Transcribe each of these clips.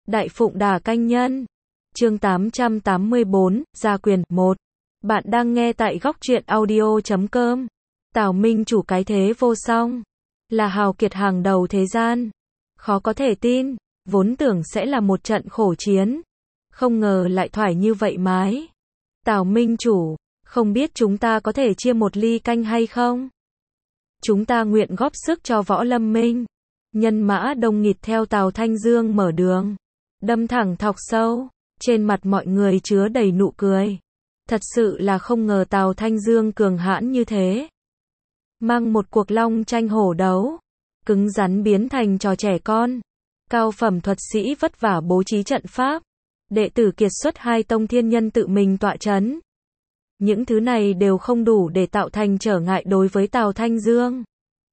Đại Phụng Đà Canh Nhân. Chương 884, Gia Quyền 1. Bạn đang nghe tại góc truyện audio.com. Tào Minh Chủ cái thế vô song, là hào kiệt hàng đầu thế gian. Khó có thể tin, vốn tưởng sẽ là một trận khổ chiến, không ngờ lại thoải như vậy mái. Tào Minh Chủ, không biết chúng ta có thể chia một ly canh hay không? Chúng ta nguyện góp sức cho Võ Lâm Minh. Nhân mã đông nghịt theo Tào Thanh Dương mở đường, đâm thẳng thọc sâu, trên mặt mọi người chứa đầy nụ cười. Thật sự là không ngờ Tào Thanh Dương cường hãn như thế. Mang một cuộc long tranh hổ đấu, cứng rắn biến thành trò trẻ con. Cao phẩm thuật sĩ vất vả bố trí trận pháp, đệ tử kiệt xuất hai tông thiên nhân tự mình tọa chấn. Những thứ này đều không đủ để tạo thành trở ngại đối với Tào Thanh Dương.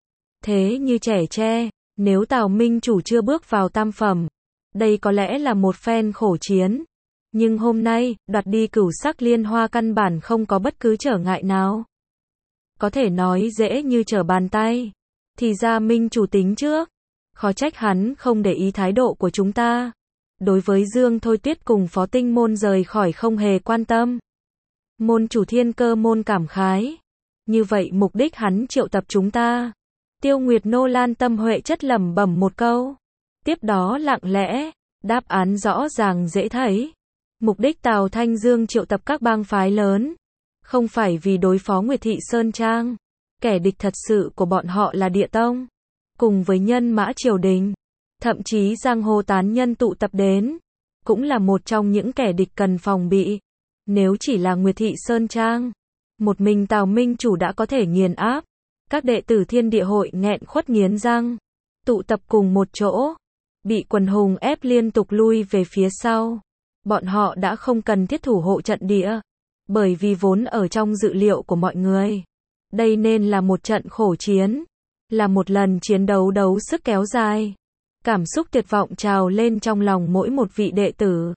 Thế như trẻ tre, nếu Tào Minh Chủ chưa bước vào tam phẩm, đây có lẽ là một phen khổ chiến. Nhưng hôm nay, đoạt đi Cửu Sắc Liên Hoa căn bản không có bất cứ trở ngại nào. Có thể nói dễ như trở bàn tay. Thì ra Minh Chủ tính trước. Khó trách hắn không để ý thái độ của chúng ta. Đối với Dương Thôi Tuyết cùng Phó Tinh Môn rời khỏi không hề quan tâm. Môn chủ Thiên Cơ môn cảm khái. Như vậy mục đích hắn triệu tập chúng ta. Tiêu Nguyệt Nô Lan tâm huệ chất lẩm bẩm một câu. Tiếp đó lặng lẽ, đáp án rõ ràng dễ thấy. Mục đích Tào Thanh Dương triệu tập các bang phái lớn, không phải vì đối phó Nguyệt Thị Sơn Trang. Kẻ địch thật sự của bọn họ là Địa Tông, cùng với nhân mã triều đình. Thậm chí giang hồ tán nhân tụ tập đến, cũng là một trong những kẻ địch cần phòng bị. Nếu chỉ là Nguyệt Thị Sơn Trang, một mình Tào Minh Chủ đã có thể nghiền áp. Các đệ tử Thiên Địa Hội nghẹn khuất nghiến răng, tụ tập cùng một chỗ, bị quần hùng ép liên tục lui về phía sau. Bọn họ đã không cần thiết thủ hộ trận địa, bởi vì vốn ở trong dự liệu của mọi người. Đây nên là một trận khổ chiến, là một lần chiến đấu đấu sức kéo dài. Cảm xúc tuyệt vọng trào lên trong lòng mỗi một vị đệ tử.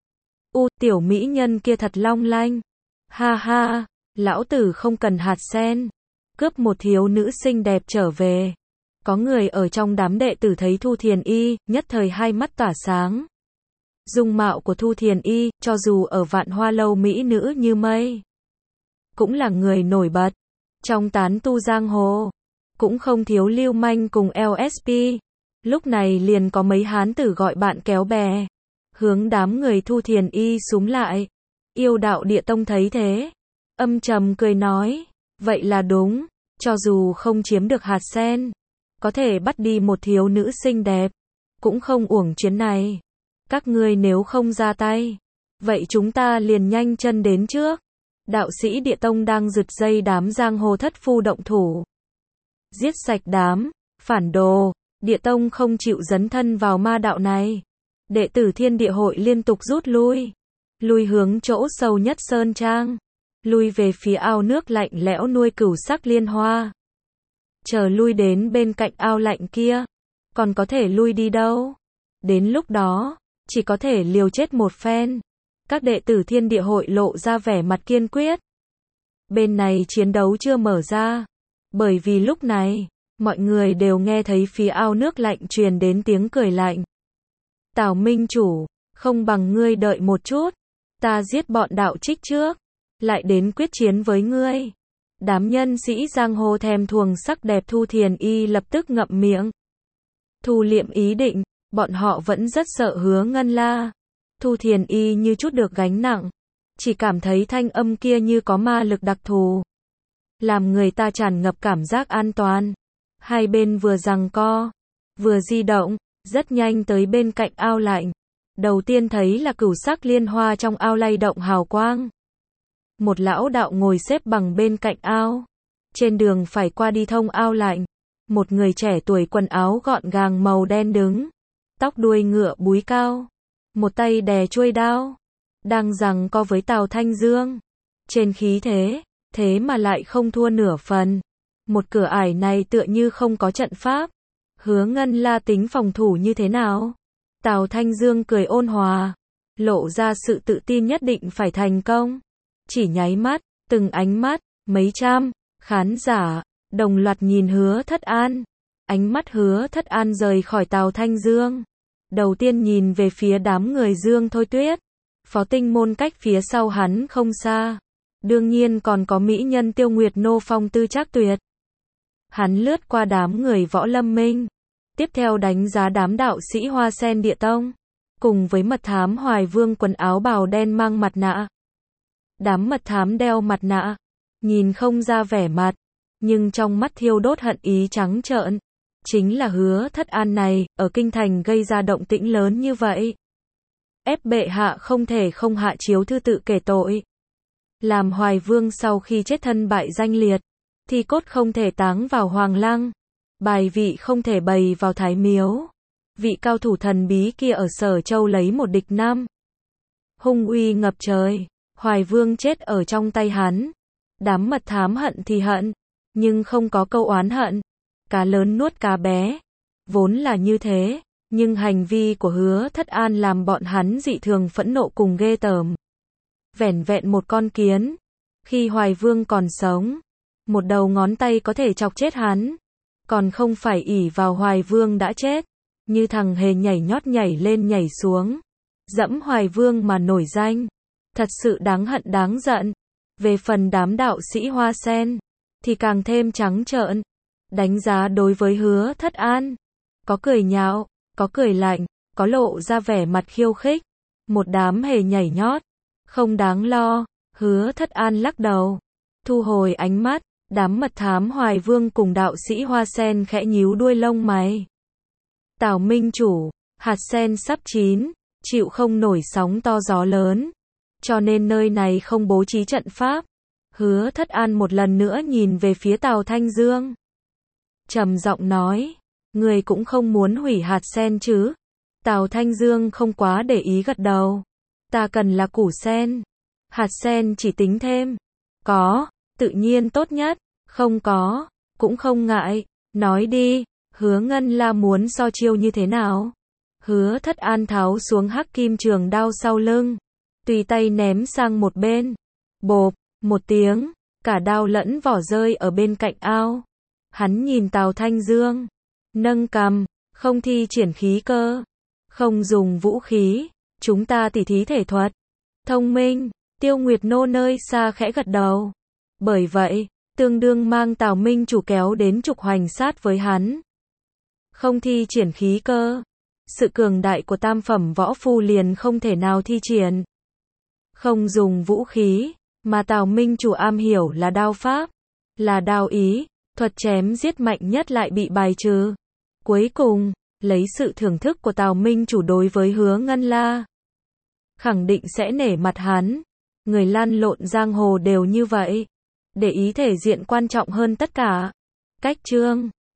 Tiểu mỹ nhân kia thật long lanh. Ha ha, lão tử không cần hạt sen. Cướp một thiếu nữ xinh đẹp trở về. Có người ở trong đám đệ tử thấy Thu Thiền Y, nhất thời hai mắt tỏa sáng. Dung mạo của Thu Thiền Y, cho dù ở Vạn Hoa Lâu mỹ nữ như mây, cũng là người nổi bật. Trong tán tu giang hồ, cũng không thiếu lưu manh cùng LSP. Lúc này liền có mấy hán tử gọi bạn kéo bè, hướng đám người Thu Thiền Y xúm lại. Yêu đạo Địa Tông thấy thế, âm trầm cười nói, vậy là đúng, cho dù không chiếm được hạt sen, có thể bắt đi một thiếu nữ xinh đẹp, cũng không uổng chuyến này. Các ngươi nếu không ra tay, vậy chúng ta liền nhanh chân đến trước. Đạo sĩ Địa Tông đang giật dây đám giang hồ thất phu động thủ. Giết sạch đám phản đồ. Địa Tông không chịu dấn thân vào ma đạo này. Đệ tử Thiên Địa Hội liên tục rút lui. Lui hướng chỗ sâu nhất Sơn Trang. Lui về phía ao nước lạnh lẽo nuôi Cửu Sắc Liên Hoa. Chờ lui đến bên cạnh ao lạnh kia, còn có thể lui đi đâu? Đến lúc đó, chỉ có thể liều chết một phen. Các đệ tử Thiên Địa Hội lộ ra vẻ mặt kiên quyết. Bên này chiến đấu chưa mở ra, bởi vì lúc này, mọi người đều nghe thấy phía ao nước lạnh truyền đến tiếng cười lạnh. Tào Minh Chủ, không bằng ngươi đợi một chút, ta giết bọn đạo trích trước, lại đến quyết chiến với ngươi. Đám nhân sĩ giang hồ thèm thuồng sắc đẹp Thu Thiền Y lập tức ngậm miệng. Thu liệm ý định, bọn họ vẫn rất sợ Hứa Ngân La. Thu Thiền Y như chút được gánh nặng, chỉ cảm thấy thanh âm kia như có ma lực đặc thù, làm người ta tràn ngập cảm giác an toàn. Hai bên vừa giằng co, vừa di động, rất nhanh tới bên cạnh ao lạnh. Đầu tiên thấy là Cửu Sắc Liên Hoa trong ao lay động hào quang. Một lão đạo ngồi xếp bằng bên cạnh ao. Trên đường phải qua đi thông ao lạnh, một người trẻ tuổi quần áo gọn gàng màu đen đứng, tóc đuôi ngựa búi cao, một tay đè chuôi đao, đang giằng co với Tào Thanh Dương. Trên khí thế, thế mà lại không thua nửa phần. Một cửa ải này tựa như không có trận pháp. Hứa Ngân La tính phòng thủ như thế nào? Tào Thanh Dương cười ôn hòa, lộ ra sự tự tin nhất định phải thành công. Chỉ nháy mắt, từng ánh mắt, mấy trăm khán giả đồng loạt nhìn Hứa Thất An. Ánh mắt Hứa Thất An rời khỏi Tào Thanh Dương, Đầu tiên nhìn về phía đám người Dương Thôi Tuyết. Phó Tinh Môn cách phía sau hắn không xa. Đương nhiên còn có mỹ nhân Tiêu Nguyệt Nô phong tư trác tuyệt. Hắn lướt qua đám người Võ Lâm Minh. Tiếp theo đánh giá đám đạo sĩ Hoa Sen Địa Tông. Cùng với mật thám Hoài Vương quần áo bào đen mang mặt nạ. Đám mật thám đeo mặt nạ. Nhìn không ra vẻ mặt. Nhưng trong mắt thiêu đốt hận ý trắng trợn. Chính là Hứa Thất An này, ở kinh thành gây ra động tĩnh lớn như vậy. Ép bệ hạ không thể không hạ chiếu thư tự kể tội. Làm Hoài Vương sau khi chết thân bại danh liệt. Thì cốt không thể táng vào Hoàng Lăng. Bài vị không thể bày vào Thái Miếu. Vị cao thủ thần bí kia ở Sở Châu lấy một địch năm. Hung uy ngập trời. Hoài Vương chết ở trong tay hắn. Đám mật thám hận thì hận. Nhưng không có câu oán hận. Cá lớn nuốt cá bé. Vốn là như thế. Nhưng hành vi của Hứa Thất An làm bọn hắn dị thường phẫn nộ cùng ghê tởm. Vẻn vẹn một con kiến. Khi Hoài Vương còn sống. Một đầu ngón tay có thể chọc chết hắn. Còn không phải ỷ vào Hoài Vương đã chết. Như thằng hề nhảy nhót nhảy lên nhảy xuống. Dẫm Hoài Vương mà nổi danh. Thật sự đáng hận đáng giận. Về phần đám đạo sĩ Hoa Sen. Thì càng thêm trắng trợn. Đánh giá đối với Hứa Thất An. Có cười nhạo, có cười lạnh, có lộ ra vẻ mặt khiêu khích. Một đám hề nhảy nhót. Không đáng lo. Hứa Thất An lắc đầu. Thu hồi ánh mắt. Đám mật thám Hoài Vương cùng đạo sĩ Hoa Sen khẽ nhíu đuôi lông mày. Tào Minh Chủ, hạt sen sắp chín, chịu không nổi sóng to gió lớn. Cho nên nơi này không bố trí trận pháp. Hứa Thất An một lần nữa nhìn về phía Tào Thanh Dương. Trầm giọng nói, người cũng không muốn hủy hạt sen chứ? Tào Thanh Dương không quá để ý gật đầu. Ta cần là củ sen. Hạt sen chỉ tính thêm. Có, tự nhiên tốt nhất. Không có, cũng không ngại. Nói đi, Hứa Ngân La muốn so chiêu như thế nào? Hứa Thất An tháo xuống hắc kim trường đao sau lưng. Tùy tay ném sang một bên. Bộp, một tiếng, cả đao lẫn vỏ rơi ở bên cạnh ao. Hắn nhìn Tào Thanh Dương. Nâng cằm, không thi triển khí cơ. Không dùng vũ khí. Chúng ta tỉ thí thể thuật. Thông minh, Tiêu Nguyệt Nô nơi xa khẽ gật đầu. Bởi vậy, tương đương mang Tào Minh Chủ kéo đến trục hoành sát với hắn. Không thi triển khí cơ. Sự cường đại của tam phẩm võ phu liền không thể nào thi triển. Không dùng vũ khí, mà Tào Minh Chủ am hiểu là đao pháp, là đao ý, thuật chém giết mạnh nhất lại bị bài trừ. Cuối cùng, lấy sự thưởng thức của Tào Minh Chủ đối với Hứa Ngân La, khẳng định sẽ nể mặt hắn. Người lăn lộn giang hồ đều như vậy. Để ý thể diện quan trọng hơn tất cả. Cách chương